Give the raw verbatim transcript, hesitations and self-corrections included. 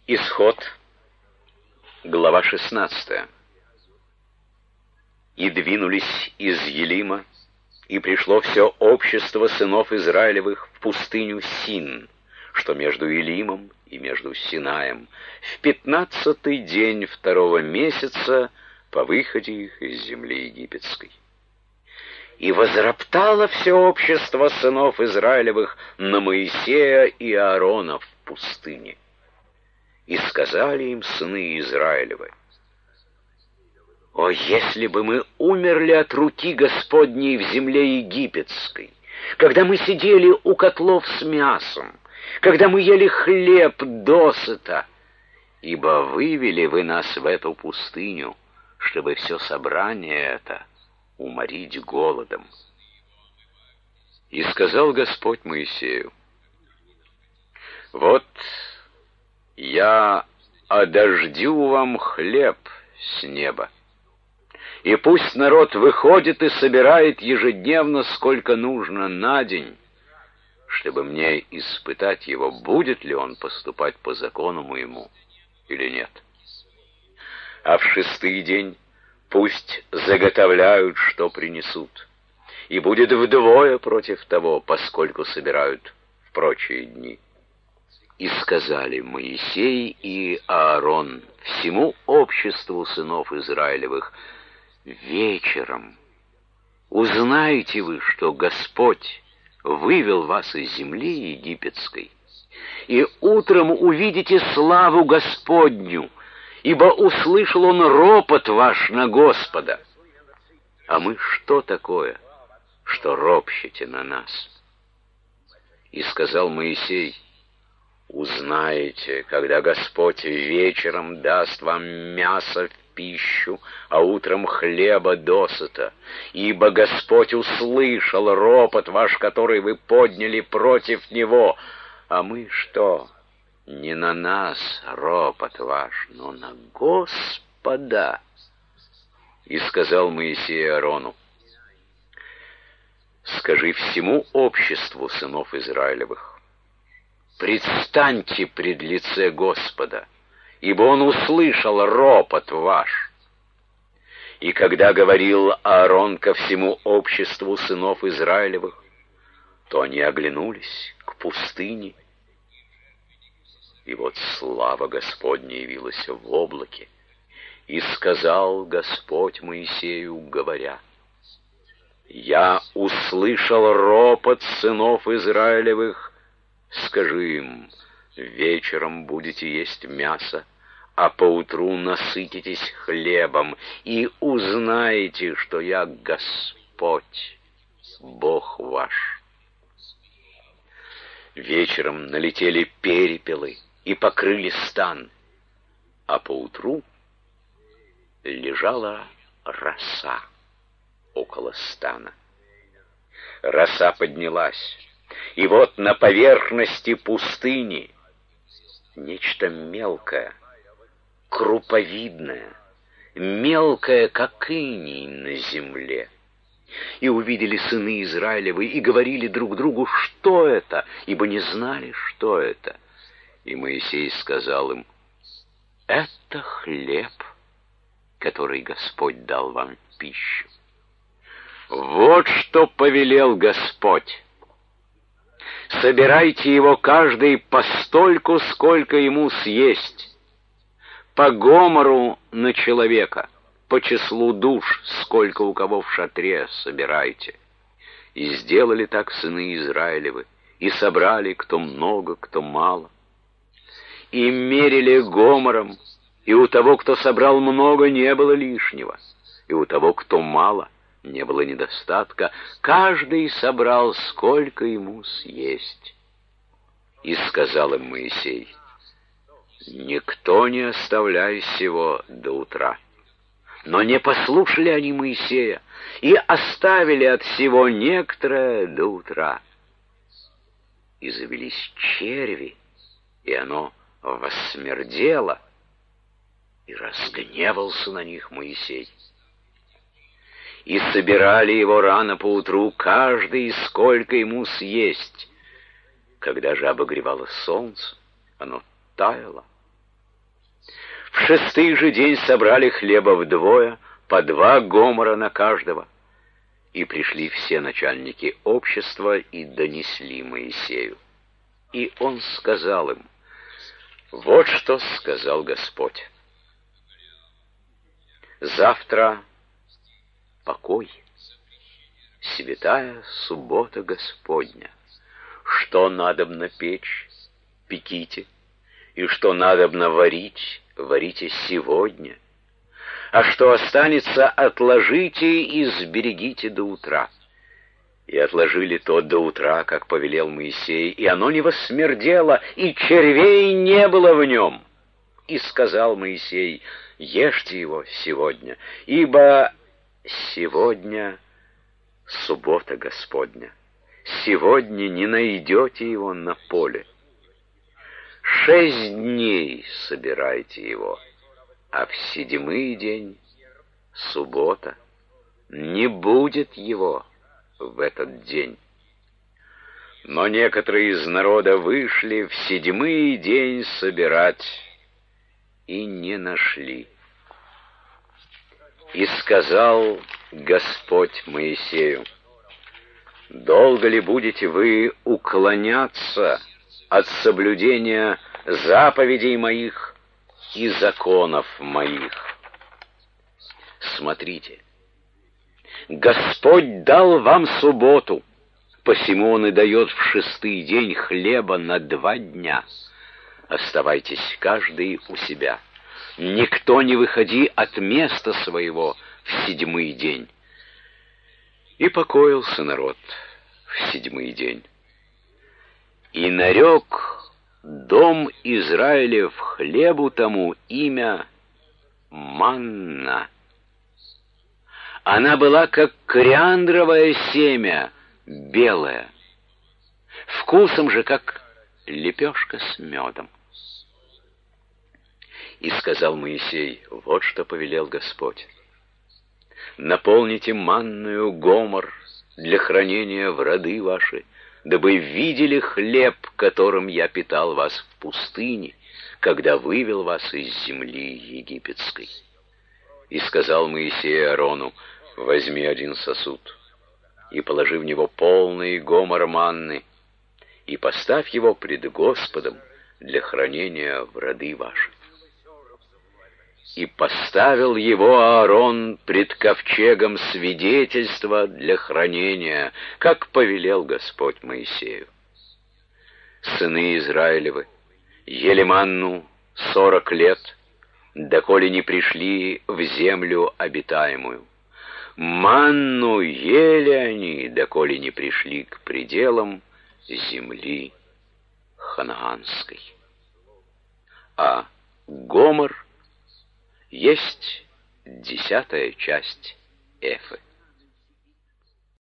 Исход, глава шестнадцатая. «И двинулись из Елима, и пришло все общество сынов Израилевых в пустыню Син, что между Елимом и между Синаем, в пятнадцатый день второго месяца по выходе их из земли египетской. И возроптало все общество сынов Израилевых на Моисея и Аарона в пустыне. И сказали им сыны Израилевы: «О, если бы мы умерли от руки Господней в земле египетской, когда мы сидели у котлов с мясом, когда мы ели хлеб досыта, ибо вывели вы нас в эту пустыню, чтобы все собрание это уморить голодом». И сказал Господь Моисею: «Вот я одождю вам хлеб с неба, и пусть народ выходит и собирает ежедневно, сколько нужно на день, чтобы мне испытать его, будет ли он поступать по закону моему или нет. А в шестый день пусть заготовляют, что принесут, и будет вдвое против того, поскольку собирают в прочие дни». И сказали Моисей и Аарон всему обществу сынов Израилевых: «Вечером узнаете вы, что Господь вывел вас из земли египетской, и утром увидите славу Господню, ибо услышал он ропот ваш на Господа. А мы что такое, что ропщете на нас?» И сказал Моисей: «Узнаете, когда Господь вечером даст вам мясо в пищу, а утром хлеба досыта, ибо Господь услышал ропот ваш, который вы подняли против Него. А мы что? Не на нас ропот ваш, но на Господа». И сказал Моисей Аарону: «Скажи всему обществу сынов Израилевых: предстаньте пред лице Господа, ибо Он услышал ропот ваш». И когда говорил Аарон ко всему обществу сынов Израилевых, то они оглянулись к пустыне, и вот слава Господня явилась в облаке. И сказал Господь Моисею, говоря: «Я услышал ропот сынов Израилевых. Скажи им: вечером будете есть мясо, а поутру насытитесь хлебом, и узнаете, что я Господь, Бог ваш». Вечером налетели перепелы и покрыли стан, а поутру лежала роса около стана. Роса поднялась, и вот на поверхности пустыни нечто мелкое, круповидное, мелкое, как иней на земле. И увидели сыны Израилевы, и говорили друг другу: «Что это?» ибо не знали, что это. И Моисей сказал им: «Это хлеб, который Господь дал вам в пищу. Вот что повелел Господь: собирайте его каждый постольку, сколько ему съесть, по гомору на человека, по числу душ, сколько у кого в шатре, собирайте». И сделали так сыны Израилевы, и собрали, кто много, кто мало. И мерили гомором, и у того, кто собрал много, не было лишнего, и у того, кто мало, не было недостатка. Каждый собрал, сколько ему съесть. И сказал им Моисей: «Никто не оставляй сего до утра». Но не послушали они Моисея, и оставили от всего некоторое до утра. И завелись черви, и оно воссмердело, и разгневался на них Моисей. И собирали его рано поутру, каждый, сколько ему съесть. Когда же обогревало солнце, оно таяло, В шестый же день собрали хлеба вдвое, по два гомора на каждого. И пришли все начальники общества и донесли Моисею. И он сказал им: вот что сказал Господь. Завтра покой, святая суббота Господня. Что надобно печь, пеките, и что надобно варить, варите сегодня. А что останется, отложите и сберегите до утра. И отложили то до утра, как повелел Моисей, и оно не воссмердело, и червей не было в нем. И сказал Моисей: ешьте его сегодня, ибо сегодня суббота Господня. Сегодня не найдете его на поле. Шесть дней собирайте его, а в седьмой день, суббота, не будет его в этот день. Но некоторые из народа вышли в седьмой день собирать и не нашли. И сказал Господь Моисею: долго ли будете вы уклоняться от соблюдения заповедей моих и законов моих? Смотрите, Господь дал вам субботу, посему Он и дает в шестый день хлеба на два дня. Оставайтесь каждый у себя. Никто не выходи от места своего в седьмой день. И покоился народ в седьмой день. И нарек дом Израилев хлебу тому имя манна. Она была как кориандровое семя, белая, вкусом же как лепешка с медом. И сказал Моисей: вот что повелел Господь: наполните манную гомор для хранения в роды ваши, дабы видели хлеб, которым я питал вас в пустыне, когда вывел вас из земли египетской. И сказал Моисей Аарону: возьми один сосуд и положи в него полный гомор манны, и поставь его пред Господом для хранения в роды ваши. И поставил его Аарон пред ковчегом свидетельства для хранения, как повелел Господь Моисею. Сыны Израилевы ели манну сорок лет, доколе не пришли в землю обитаемую. Манну ели они, доколе не пришли к пределам земли ханаанской. А гомор есть десятая часть эфы.